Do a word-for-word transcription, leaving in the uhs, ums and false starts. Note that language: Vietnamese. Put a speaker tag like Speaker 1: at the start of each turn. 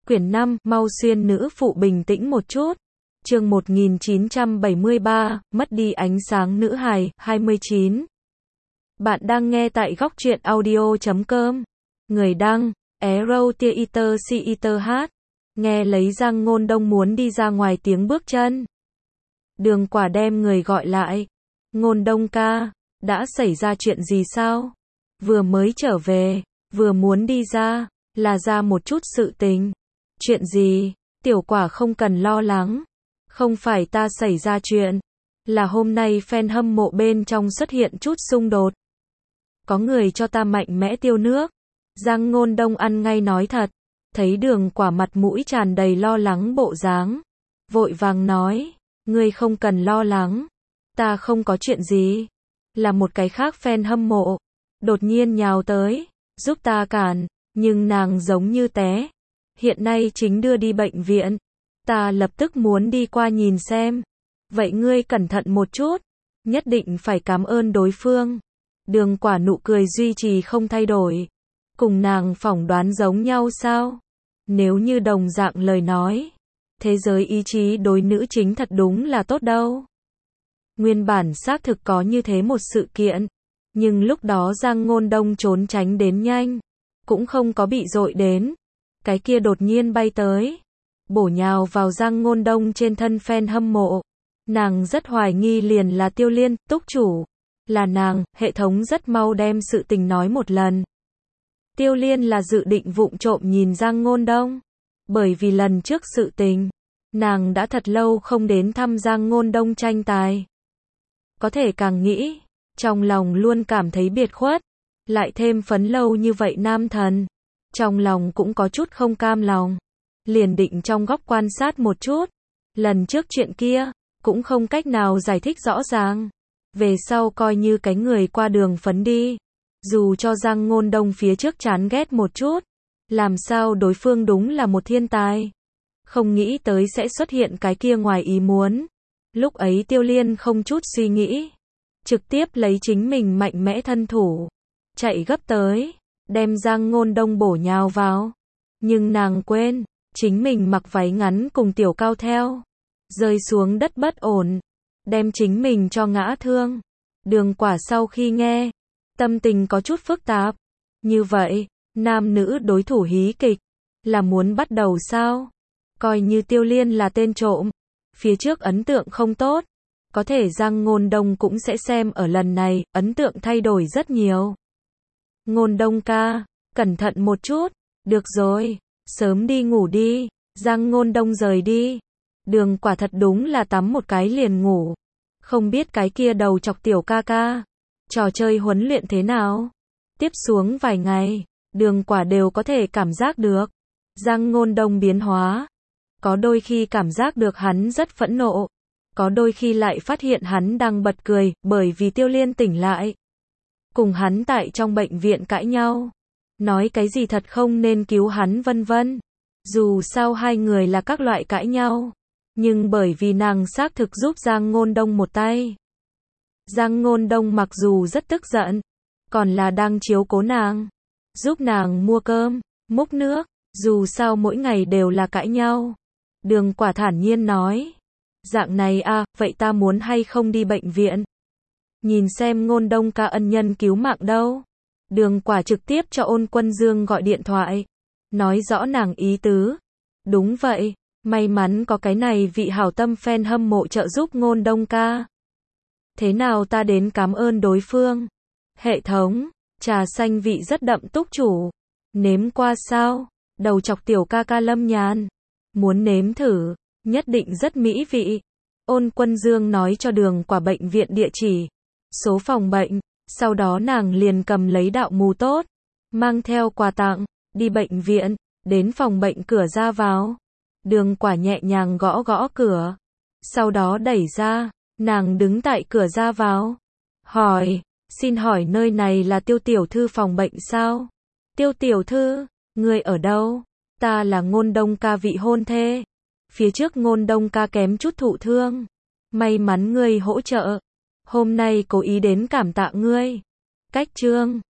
Speaker 1: Quyển năm, mau xuyên nữ phụ bình tĩnh một chút. Chương một nghìn chín trăm bảy mươi ba, mất đi ánh sáng nữ hài, hai mươi chín. Bạn đang nghe tại góc truyện audio chấm com. Người đăng, Arrow Theater Theater hát. Nghe lấy Giang Ngôn Đông muốn đi ra ngoài tiếng bước chân. Đường Quả đem người gọi lại. Ngôn Đông ca, đã xảy ra chuyện gì sao? Vừa mới trở về, vừa muốn đi ra, là ra một chút sự tình. Chuyện gì? Tiểu Quả không cần lo lắng. Không phải ta xảy ra chuyện, là hôm nay fan hâm mộ bên trong xuất hiện chút xung đột. Có người cho ta mạnh mẽ tiêu nước. Giang Ngôn Đông ăn ngay nói thật. Thấy Đường Quả mặt mũi tràn đầy lo lắng bộ dáng, vội vàng nói, ngươi không cần lo lắng, ta không có chuyện gì. Là một cái khác fan hâm mộ đột nhiên nhào tới, giúp ta cản, nhưng nàng giống như té, hiện nay chính đưa đi bệnh viện. Ta lập tức muốn đi qua nhìn xem. Vậy ngươi cẩn thận một chút, nhất định phải cảm ơn đối phương. Đường Quả nụ cười duy trì không thay đổi. Cùng nàng phỏng đoán giống nhau sao? Nếu như đồng dạng lời nói, thế giới ý chí đối nữ chính thật đúng là tốt đâu. Nguyên bản xác thực có như thế một sự kiện, nhưng lúc đó Giang Ngôn Đông trốn tránh đến nhanh, cũng không có bị dội đến. Cái kia đột nhiên bay tới, bổ nhào vào Giang Ngôn Đông trên thân fan hâm mộ. Nàng rất hoài nghi liền là Tiêu Liên, túc chủ. Là nàng, hệ thống rất mau đem sự tình nói một lần. Tiêu Liên là dự định vụng trộm nhìn Giang Ngôn Đông. Bởi vì lần trước sự tình, nàng đã thật lâu không đến thăm Giang Ngôn Đông tranh tài. Có thể càng nghĩ, trong lòng luôn cảm thấy biệt khuất. Lại thêm phấn lâu như vậy nam thần, trong lòng cũng có chút không cam lòng. Liền định trong góc quan sát một chút. Lần trước chuyện kia, cũng không cách nào giải thích rõ ràng. Về sau coi như cái người qua đường phấn đi. Dù cho Giang Ngôn Đông phía trước chán ghét một chút, làm sao đối phương đúng là một thiên tài. Không nghĩ tới sẽ xuất hiện cái kia ngoài ý muốn. Lúc ấy Tiêu Liên không chút suy nghĩ, trực tiếp lấy chính mình mạnh mẽ thân thủ, chạy gấp tới, đem Giang Ngôn Đông bổ nhào vào. Nhưng nàng quên, chính mình mặc váy ngắn cùng tiểu cao theo, rơi xuống đất bất ổn, đem chính mình cho ngã thương. Đường Quả sau khi nghe, tâm tình có chút phức tạp. Như vậy, nam nữ đối thủ hí kịch, là muốn bắt đầu sao? Coi như Tiêu Liên là tên trộm, phía trước ấn tượng không tốt, có thể Giang Ngôn Đông cũng sẽ xem ở lần này, ấn tượng thay đổi rất nhiều. Ngôn Đông ca, cẩn thận một chút. Được rồi, sớm đi ngủ đi. Giang Ngôn Đông rời đi. Đường Quả thật đúng là tắm một cái liền ngủ. Không biết cái kia đầu chọc tiểu ca ca, trò chơi huấn luyện thế nào? Tiếp xuống vài ngày, Đường Quả đều có thể cảm giác được Giang Ngôn Đông biến hóa. Có đôi khi cảm giác được hắn rất phẫn nộ, có đôi khi lại phát hiện hắn đang bật cười, bởi vì Tiêu Liên tỉnh lại. Cùng hắn tại trong bệnh viện cãi nhau, nói cái gì thật không nên cứu hắn vân vân. Dù sao hai người là các loại cãi nhau, nhưng bởi vì nàng xác thực giúp Giang Ngôn Đông một tay. Giang Ngôn Đông mặc dù rất tức giận, còn là đang chiếu cố nàng, giúp nàng mua cơm, múc nước, dù sao mỗi ngày đều là cãi nhau. Đường Quả thản nhiên nói, dạng này à, vậy ta muốn hay không đi bệnh viện? Nhìn xem Ngôn Đông ca ân nhân cứu mạng đâu. Đường Quả trực tiếp cho Ôn Quân Dương gọi điện thoại, nói rõ nàng ý tứ. Đúng vậy, may mắn có cái này vị hảo tâm fan hâm mộ trợ giúp Ngôn Đông ca. Thế nào ta đến cảm ơn đối phương? Hệ thống, trà xanh vị rất đậm túc chủ. Nếm qua sao? Đầu chọc tiểu ca ca Lâm Nhàn. Muốn nếm thử, nhất định rất mỹ vị. Ôn Quân Dương nói cho Đường Quả bệnh viện địa chỉ, số phòng bệnh, sau đó nàng liền cầm lấy đạo mù tốt, mang theo quà tặng, đi bệnh viện, đến phòng bệnh cửa ra vào. Đường Quả nhẹ nhàng gõ gõ cửa, sau đó đẩy ra, nàng đứng tại cửa ra vào, hỏi, xin hỏi nơi này là Tiêu tiểu thư phòng bệnh sao? Tiêu tiểu thư, ngươi ở đâu? Ta là Ngôn Đông ca vị hôn thê. Phía trước Ngôn Đông ca kém chút thụ thương, may mắn ngươi hỗ trợ. Hôm nay cố ý đến cảm tạ ngươi. Cách chương